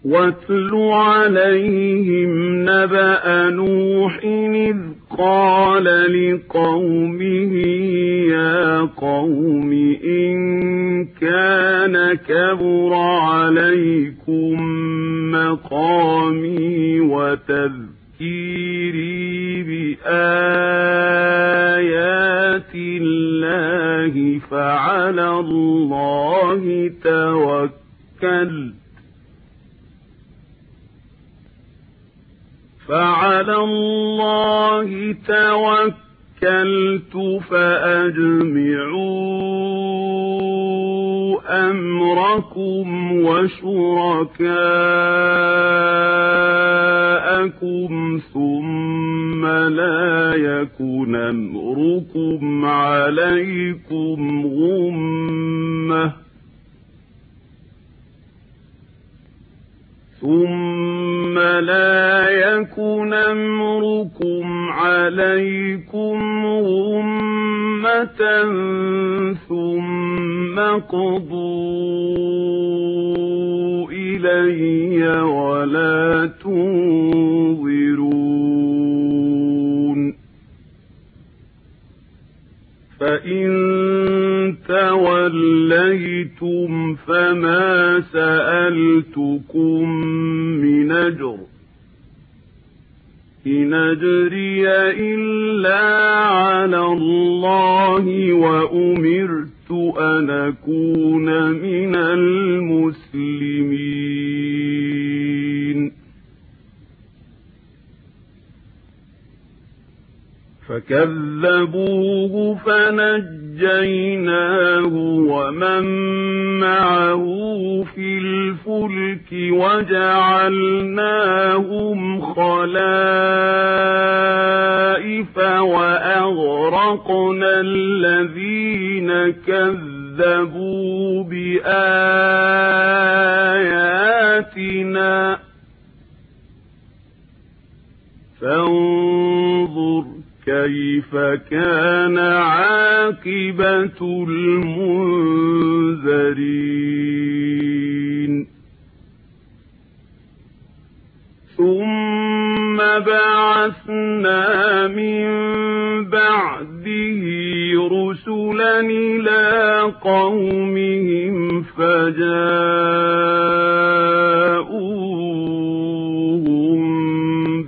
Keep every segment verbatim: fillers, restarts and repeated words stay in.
واتل عليهم نبأ نوح إذ قال لقومه يا قوم إن كان كبر عليكم مقامي وتذكيري بآيات الله فعلى الله توكلت فعلى الله توكلت فأجمعوا أمركم وشركاءكم ثم لا يكن أمركم عليكم غمة ثم لا يكن أمركم عليكم غمة ثم قضوا إلي ولا تنظرون فإن توليتم فما سألتكم من أجر إن أجري إلا على الله وأمرت أن أكون من المسلمين فكذبوه فنجيناه ومن معه في الفلك وجعلناهم خلائف وأغرقنا الذين كذبوا بآياتنا فانظر كيف كان عاقبة المنذرين ثم بعثنا من بعده رسلا إلى قومهم فجاءوهم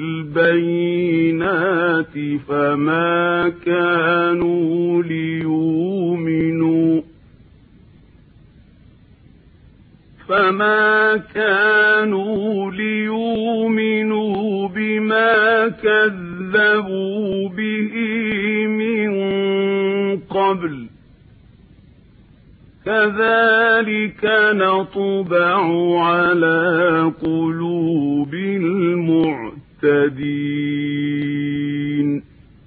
بالبينات فما كانوا ليؤمنوا فما كانوا ليؤمنوا بما كذبوا به من قبل كذلك نطبع على قلوب المعتدين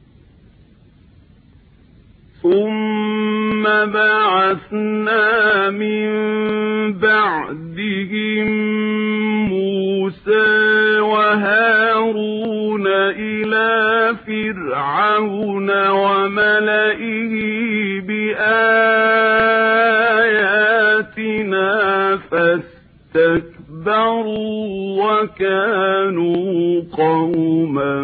ثم بعثنا من بعدهم موسى وهارون إلى فرعون وملئه بآياتنا فاستكبروا وكانوا قوما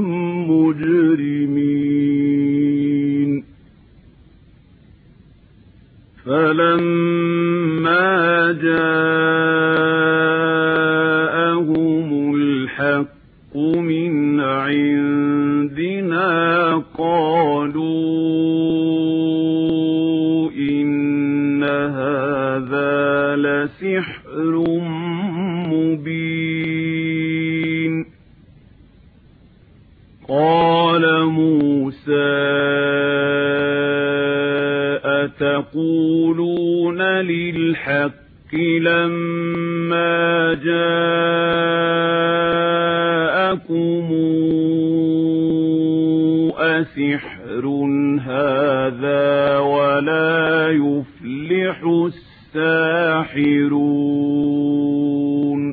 مجرمين فلما جاءهم الحق من عندنا قالوا إن هذا لسحر مبين قال موسى أتقولون للحق لما جاءكم أسحر هذا ولا يفلح الساحرون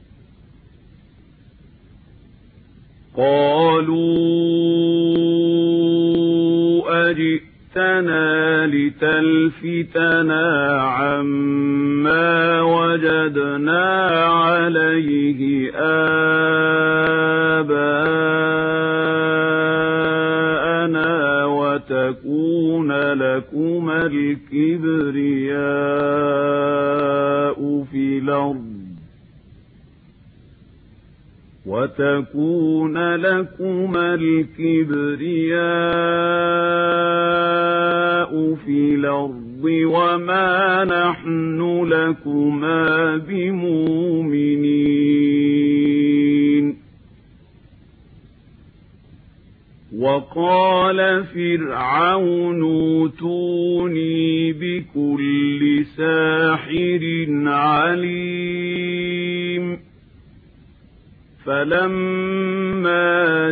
قالوا أجئتنا لتلفتنا عما وجدنا عليه وتكون لكما الكبرياء في الأرض وما نحن لكما بمؤمنين. وقال فرعون ائتوني بكل ساحر عليم. فلما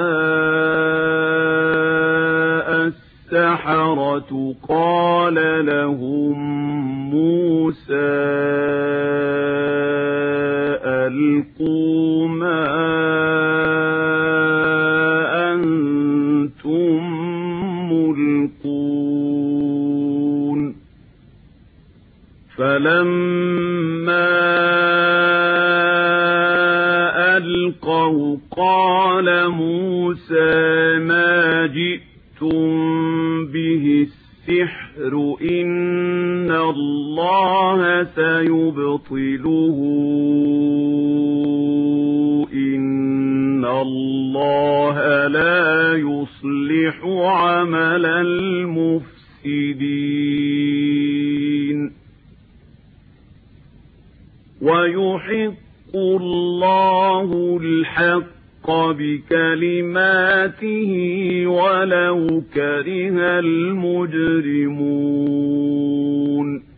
جاء السحرة قال لهم موسى ألقوا ما أنتم ملقون. فلما ألقوا قال موسى ما جئتم به السحر إن الله سيبطله إن الله لا يصلح عمل المفسدين. ويحق الله الحق بكلماته ولو كره المجرمون.